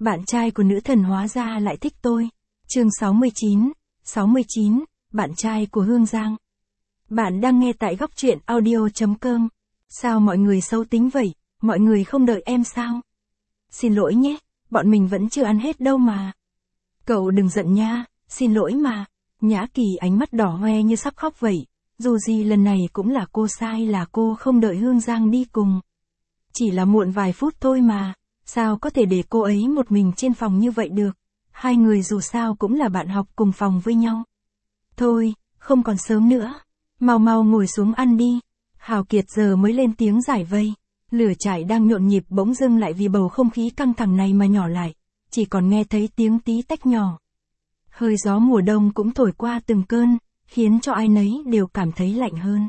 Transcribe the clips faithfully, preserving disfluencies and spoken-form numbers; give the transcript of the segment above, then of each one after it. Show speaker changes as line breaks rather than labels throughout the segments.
Bạn trai của nữ thần hóa ra lại thích tôi. Chương sáu mươi chín, sáu mươi chín, bạn trai của Hương Giang. Bạn đang nghe tại góc truyện audio chấm com. Sao mọi người xấu tính vậy, mọi người không đợi em sao? Xin lỗi nhé, bọn mình vẫn chưa ăn hết đâu mà. Cậu đừng giận nha, xin lỗi mà. Nhã Kỳ ánh mắt đỏ hoe như sắp khóc vậy. Dù gì lần này cũng là cô sai, là cô không đợi Hương Giang đi cùng. Chỉ là muộn vài phút thôi mà, sao có thể để cô ấy một mình trên phòng như vậy được? Hai người dù sao cũng là bạn học cùng phòng với nhau. Thôi, không còn sớm nữa, mau mau ngồi xuống ăn đi. Hào Kiệt giờ mới lên tiếng giải vây. Lửa trại đang nhộn nhịp bỗng dưng lại vì bầu không khí căng thẳng này mà nhỏ lại, chỉ còn nghe thấy tiếng tí tách nhỏ. Hơi gió mùa đông cũng thổi qua từng cơn, khiến cho ai nấy đều cảm thấy lạnh hơn.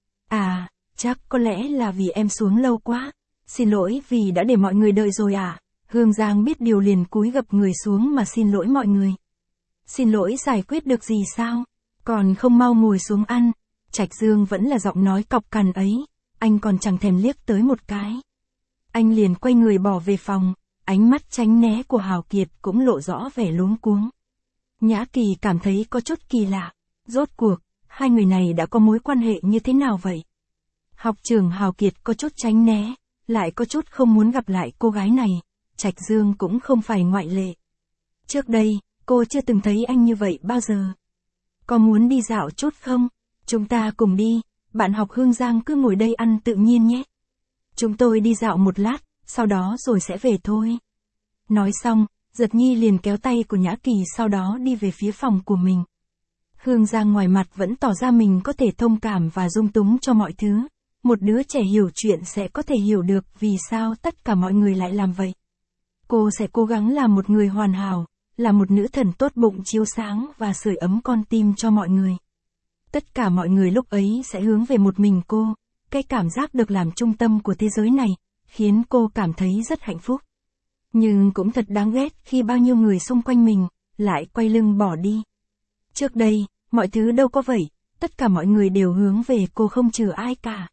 À, chắc có lẽ là vì em xuống lâu quá. Xin lỗi vì đã để mọi người đợi rồi à. Hương Giang biết điều liền cúi gập người xuống mà xin lỗi mọi người. Xin lỗi giải quyết được gì sao? Còn không mau ngồi xuống ăn. Trạch Dương vẫn là giọng nói cọc cằn ấy, anh còn chẳng thèm liếc tới một cái. Anh liền quay người bỏ về phòng, ánh mắt tránh né của Hào Kiệt cũng lộ rõ vẻ luống cuống. Nhã Kỳ cảm thấy có chút kỳ lạ, rốt cuộc, hai người này đã có mối quan hệ như thế nào vậy? Học trưởng Hào Kiệt có chút tránh né, lại có chút không muốn gặp lại cô gái này, Trạch Dương cũng không phải ngoại lệ. Trước đây, cô chưa từng thấy anh như vậy bao giờ. Có muốn đi dạo chút không? Chúng ta cùng đi, bạn học Hương Giang cứ ngồi đây ăn tự nhiên nhé. Chúng tôi đi dạo một lát, sau đó rồi sẽ về thôi. Nói xong, Giật Nhi liền kéo tay của Nhã Kỳ sau đó đi về phía phòng của mình. Hương Giang ngoài mặt vẫn tỏ ra mình có thể thông cảm và dung túng cho mọi thứ. Một đứa trẻ hiểu chuyện sẽ có thể hiểu được vì sao tất cả mọi người lại làm vậy. Cô sẽ cố gắng làm một người hoàn hảo, là một nữ thần tốt bụng chiếu sáng và sưởi ấm con tim cho mọi người. Tất cả mọi người lúc ấy sẽ hướng về một mình cô, cái cảm giác được làm trung tâm của thế giới này, khiến cô cảm thấy rất hạnh phúc. Nhưng cũng thật đáng ghét khi bao nhiêu người xung quanh mình, lại quay lưng bỏ đi. Trước đây, mọi thứ đâu có vậy, tất cả mọi người đều hướng về cô không trừ ai cả.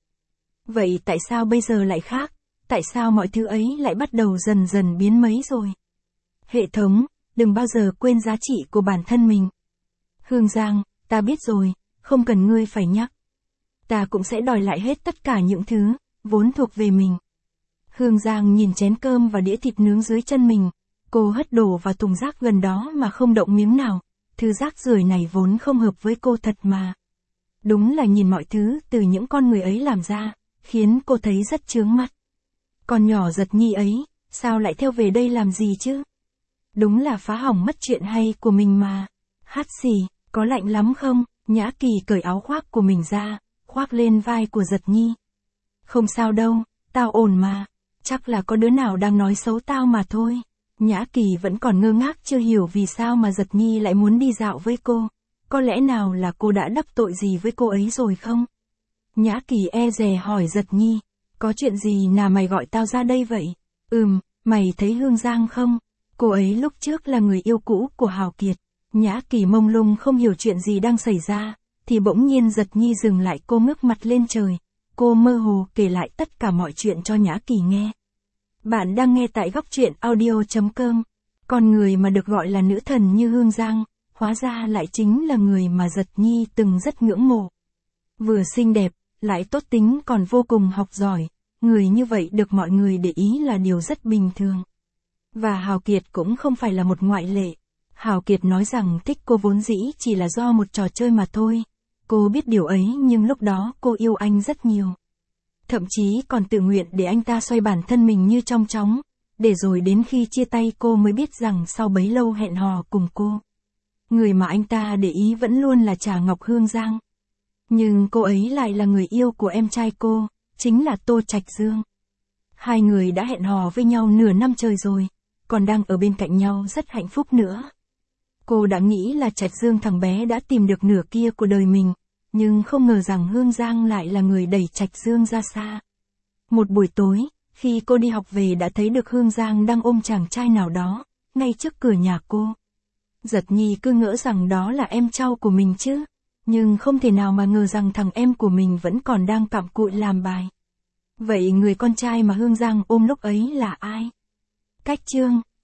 Vậy tại sao bây giờ lại khác? Tại sao mọi thứ ấy lại bắt đầu dần dần biến mấy rồi? Hệ thống, đừng bao giờ quên giá trị của bản thân mình. Hương Giang, ta biết rồi, không cần ngươi phải nhắc. Ta cũng sẽ đòi lại hết tất cả những thứ, vốn thuộc về mình. Hương Giang nhìn chén cơm và đĩa thịt nướng dưới chân mình. Cô hất đổ vào thùng rác gần đó mà không động miếng nào. Thứ rác rưởi này vốn không hợp với cô thật mà. Đúng là nhìn mọi thứ từ những con người ấy làm ra, khiến cô thấy rất chướng mắt. Con nhỏ Giật Nhi ấy, sao lại theo về đây làm gì chứ? Đúng là phá hỏng mất chuyện hay của mình mà. Hát xì, có lạnh lắm không? Nhã Kỳ cởi áo khoác của mình ra, khoác lên vai của Giật Nhi. Không sao đâu, tao ổn mà. Chắc là có đứa nào đang nói xấu tao mà thôi. Nhã Kỳ vẫn còn ngơ ngác chưa hiểu vì sao mà Giật Nhi lại muốn đi dạo với cô. Có lẽ nào là cô đã đắc tội gì với cô ấy rồi không? Nhã Kỳ e dè hỏi Giật Nhi. Có chuyện gì nào mày gọi tao ra đây vậy? Ừm, mày thấy Hương Giang không? Cô ấy lúc trước là người yêu cũ của Hào Kiệt. Nhã Kỳ mông lung không hiểu chuyện gì đang xảy ra, thì bỗng nhiên Giật Nhi dừng lại, cô ngước mặt lên trời. Cô mơ hồ kể lại tất cả mọi chuyện cho Nhã Kỳ nghe. Bạn đang nghe tại góc truyện audio chấm com. Con người mà được gọi là nữ thần như Hương Giang, hóa ra lại chính là người mà Giật Nhi từng rất ngưỡng mộ. Vừa xinh đẹp, lại tốt tính còn vô cùng học giỏi, người như vậy được mọi người để ý là điều rất bình thường. Và Hào Kiệt cũng không phải là một ngoại lệ. Hào Kiệt nói rằng thích cô vốn dĩ chỉ là do một trò chơi mà thôi. Cô biết điều ấy nhưng lúc đó cô yêu anh rất nhiều. Thậm chí còn tự nguyện để anh ta xoay bản thân mình như trong chóng, để rồi đến khi chia tay cô mới biết rằng sau bấy lâu hẹn hò cùng cô, người mà anh ta để ý vẫn luôn là Trà Ngọc Hương Giang. Nhưng cô ấy lại là người yêu của em trai cô, chính là Tô Trạch Dương. Hai người đã hẹn hò với nhau nửa năm trời rồi, còn đang ở bên cạnh nhau rất hạnh phúc nữa. Cô đã nghĩ là Trạch Dương thằng bé đã tìm được nửa kia của đời mình, nhưng không ngờ rằng Hương Giang lại là người đẩy Trạch Dương ra xa. Một buổi tối, khi cô đi học về đã thấy được Hương Giang đang ôm chàng trai nào đó, ngay trước cửa nhà cô. Giật Nhi cứ ngỡ rằng đó là em trao của mình chứ, nhưng không thể nào mà ngờ rằng thằng em của mình vẫn còn đang cặm cụi làm bài. Vậy người con trai mà Hương Giang ôm lúc ấy là ai? Cách chương